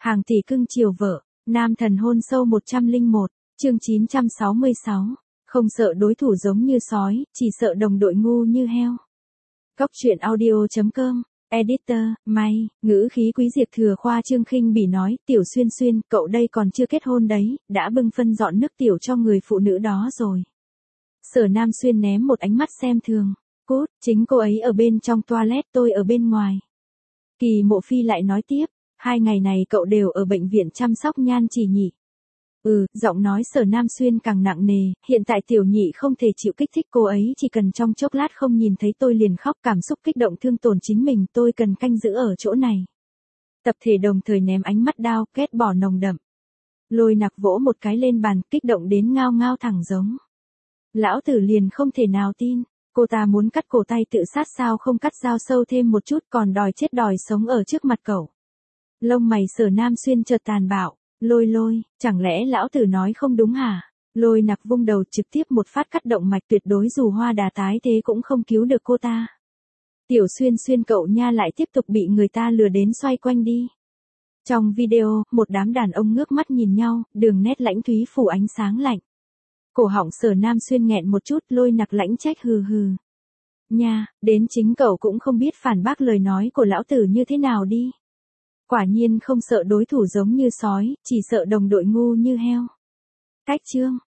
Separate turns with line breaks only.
Hàng tỷ cưng chiều vợ, nam thần hôn sâu 101, chương 966. Không sợ đối thủ giống như sói, chỉ sợ đồng đội ngu như heo. Góc truyện audio.com, editor, May, ngữ khí quý diệt thừa khoa trương khinh bỉ nói, Tiểu Xuyên Xuyên, cậu đây còn chưa kết hôn đấy, đã bưng phân dọn nước tiểu cho người phụ nữ đó rồi. Sở Nam Xuyên ném một ánh mắt xem thường, cút, chính cô ấy ở bên trong toilet, tôi ở bên ngoài. Kỳ Mộ Phi lại nói tiếp, 2 ngày này cậu đều ở bệnh viện chăm sóc Nhan Chỉ nhỉ. Giọng nói Sở Nam Xuyên càng nặng nề, hiện tại Tiểu Nhị không thể chịu kích thích cô ấy, chỉ cần trong chốc lát không nhìn thấy tôi liền khóc, cảm xúc kích động thương tổn chính mình, tôi cần canh giữ ở chỗ này. Tập thể đồng thời ném ánh mắt đao, ghét bỏ nồng đậm. Lôi Nặc vỗ một cái lên bàn, kích động đến ngao ngao thẳng giống. Lão tử liền không thể nào tin, cô ta muốn cắt cổ tay tự sát sao không cắt dao sâu thêm một chút, còn đòi chết đòi sống ở trước mặt cậu. Lông mày Sở Nam Xuyên chợt tàn bạo. Lôi, chẳng lẽ lão tử nói không đúng hả? Lôi Nặc vung đầu trực tiếp một phát cắt động mạch, tuyệt đối dù hoa đà tái thế cũng không cứu được cô ta. Tiểu Xuyên Xuyên cậu nha lại tiếp tục bị người ta lừa đến xoay quanh đi. Trong video, một đám đàn ông ngước mắt nhìn nhau, đường nét lãnh thúy phủ ánh sáng lạnh. Cổ họng Sở Nam Xuyên nghẹn một chút, Lôi Nặc lãnh trách hừ. Nha, đến chính cậu cũng không biết phản bác lời nói của lão tử như thế nào đi. Quả nhiên không sợ đối thủ giống như sói, chỉ sợ đồng đội ngu như heo. Cách chương